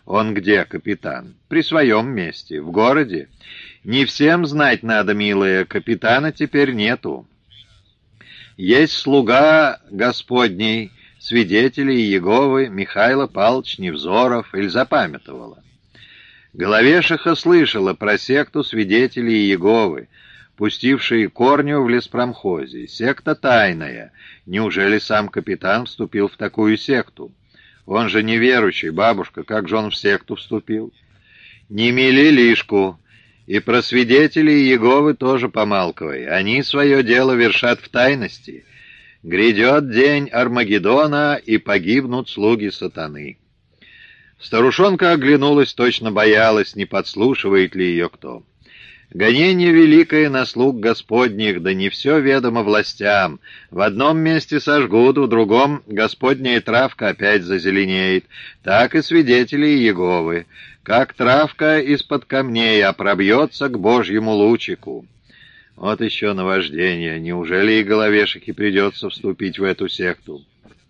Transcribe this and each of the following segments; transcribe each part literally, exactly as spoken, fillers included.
Он где, капитан? При своем месте, в городе. Не всем знать надо, милая, капитана теперь нету. Есть слуга Господний, свидетели Иеговы, Михайло Павлович Невзоров, иль запамятовала. Головешиха слышала про секту свидетелей Иеговы, пустившие корню в леспромхозе. Секта тайная. Неужели сам капитан вступил в такую секту? Он же неверующий, бабушка, как же он в секту вступил? Не мели лишку. И про свидетелей Иеговы тоже помалковай. Они свое дело вершат в тайности. Грядет день Армагеддона, и погибнут слуги сатаны. Старушонка оглянулась, точно боялась, не подслушивает ли ее кто. Гонение великое на слуг Господних, да не все ведомо властям. В одном месте сожгут, в другом Господняя травка опять зазеленеет. Так и свидетели Иеговы. Как травка из-под камней, а пробьется к Божьему лучику. Вот еще наваждение. Неужели и головешике придется вступить в эту секту?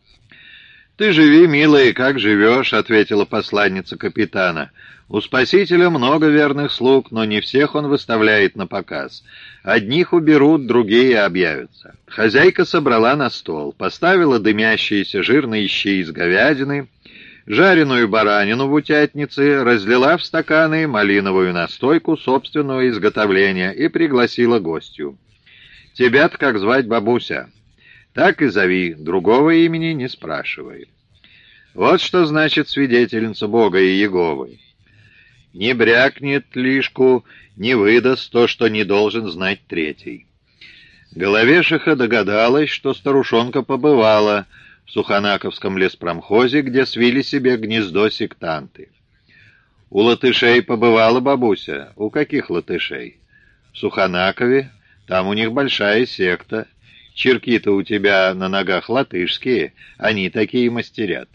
«Ты живи, милая, как живешь», — ответила посланница капитана. «У Спасителя много верных слуг, но не всех он выставляет на показ. Одних уберут, другие объявятся». Хозяйка собрала на стол, поставила дымящиеся жирные щи из говядины, жареную баранину в утятнице, разлила в стаканы малиновую настойку собственного изготовления и пригласила гостью. «Тебя-то как звать, бабуся?» «Так и зови, другого имени не спрашивай». Вот что значит свидетельница Бога и Иеговы. Не брякнет лишку, не выдаст то, что не должен знать третий. Головешиха догадалась, что старушонка побывала в Суханаковском леспромхозе, где свили себе гнездо сектанты. У латышей побывала бабуся. У каких латышей? В Суханакове. Там у них большая секта. Черки-то у тебя на ногах латышские, они такие мастерят.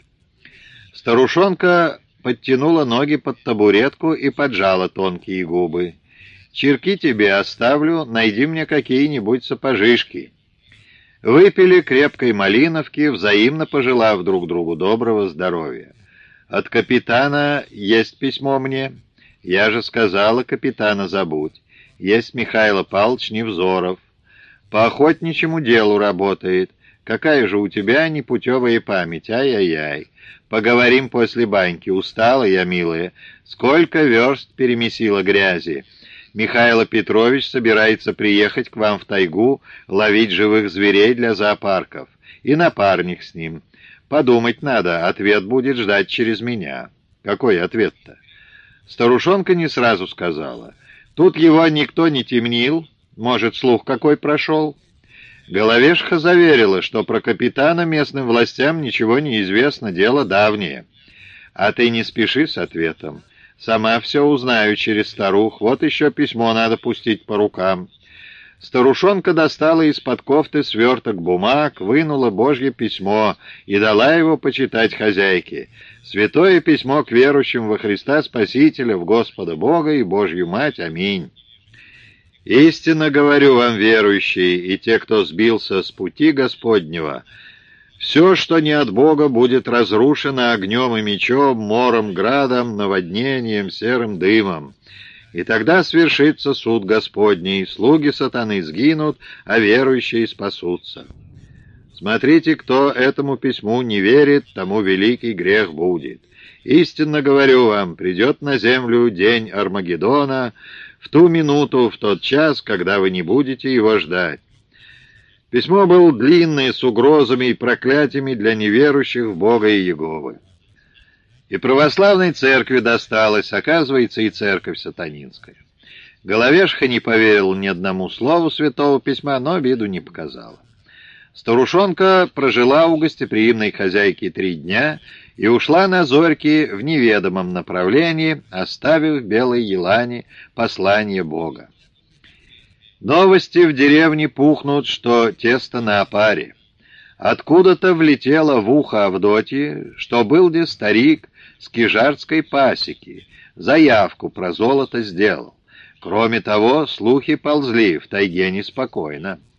Старушонка подтянула ноги под табуретку и поджала тонкие губы. «Черки тебе оставлю, найди мне какие-нибудь сапожишки». Выпили крепкой малиновки, взаимно пожелав друг другу доброго здоровья. «От капитана есть письмо мне. Я же сказала, капитана забудь. Есть Михайло Павлович Невзоров. По охотничьему делу работает. Какая же у тебя непутевая память, ай-яй-яй. Поговорим после баньки. Устала я, милая. Сколько верст перемесила грязи. Михаил Петрович собирается приехать к вам в тайгу, ловить живых зверей для зоопарков. И напарник с ним. Подумать надо, ответ будет ждать через меня». «Какой ответ-то?» Старушонка не сразу сказала. «Тут его никто не темнил. Может, слух какой прошел?» Головешиха заверила, что про капитана местным властям ничего не известно, дело давнее. «А ты не спеши с ответом. Сама все узнаю через старух. Вот еще письмо надо пустить по рукам». Старушонка достала из-под кофты сверток бумаг, вынула Божье письмо и дала его почитать хозяйке. «Святое письмо к верующим во Христа Спасителя, в Господа Бога и Божью Мать. Аминь. Истинно говорю вам, верующие, и те, кто сбился с пути Господнего, все, что не от Бога, будет разрушено огнем и мечом, мором, градом, наводнением, серым дымом. И тогда свершится суд Господний, слуги сатаны сгинут, а верующие спасутся. Смотрите, кто этому письму не верит, тому великий грех будет. Истинно говорю вам, придет на землю день Армагеддона, в ту минуту, в тот час, когда вы не будете его ждать». Письмо было длинное, с угрозами и проклятиями для неверующих в Бога и Иеговы. И православной церкви досталось, оказывается, и церковь сатанинская. Головешиха не поверил ни одному слову святого письма, но обиду не показала. Старушонка прожила у гостеприимной хозяйки три дня и ушла на зорьки в неведомом направлении, оставив белой елане послание Бога. Новости в деревне пухнут, что тесто на опаре. Откуда-то влетело в ухо Авдотьи, что был где старик с кижардской пасеки, заявку про золото сделал. Кроме того, слухи ползли, в тайге неспокойно.